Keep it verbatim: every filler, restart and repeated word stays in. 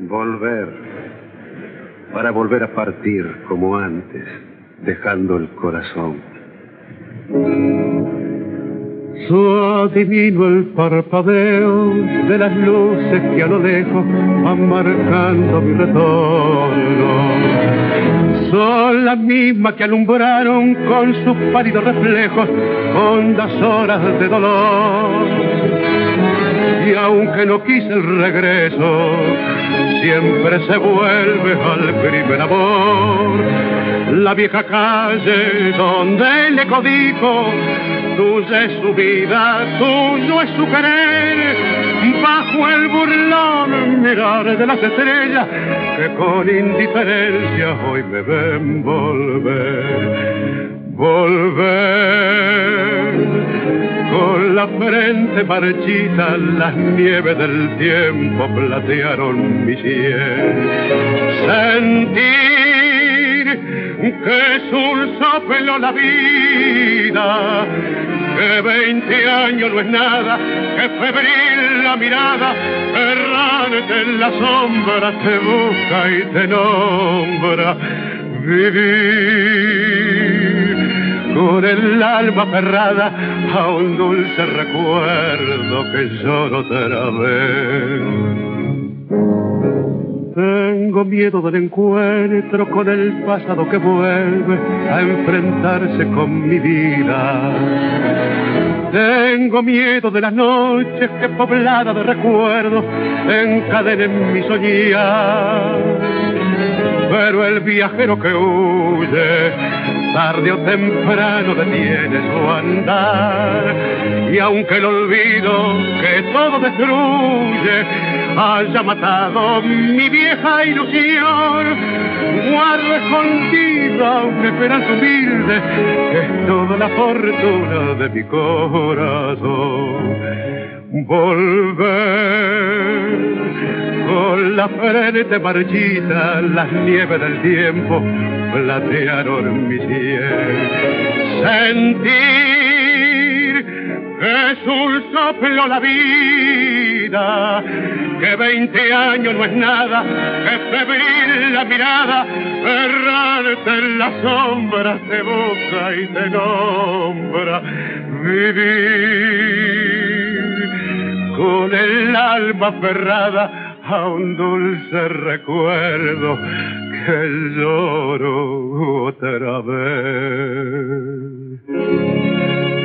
Volver. Para volver a partir como antes, dejando el corazón. Suave divino el parpadeo de las luces que a lo lejos van marcando mi retorno. Son las mismas que alumbraron con sus pálidos reflejos hondas horas de dolor. Y aunque no quise el regreso, siempre se vuelve al primer amor. La vieja calle donde le codijo, tuya es su vida, tuyo es su querer. Bajo el burlón mirar de las estrellas que con indiferencia hoy me ven volver. Volver. Con la frente marchita las nieves del tiempo platearon mi sien. Sentir que es un soplo la vida, que veinte años no es nada, que febril la mirada, errante en la sombra te busca y te nombra. Vivir con el alma aferrada a un dulce recuerdo que lloro otra vez. Tengo miedo del encuentro con el pasado que vuelve a enfrentarse con mi vida. Tengo miedo de las noches que pobladas de recuerdos encadenen mi soñar. Pero el viajero que huye, tarde o temprano detiene su andar. Y aunque el olvido que todo destruye haya matado mi vieja ilusión, guardo escondida una esperanza humilde que es toda la fortuna de mi corazón. Volver. Con la frente marchita las nieves del tiempo platearon mi sien. Sentir que es un soplo la vida, que veinte años no es nada, que febril la mirada, errante en la sombra te busca y te nombra. Vivir con el alma aferrada a un dulce recuerdo que lloro otra vez.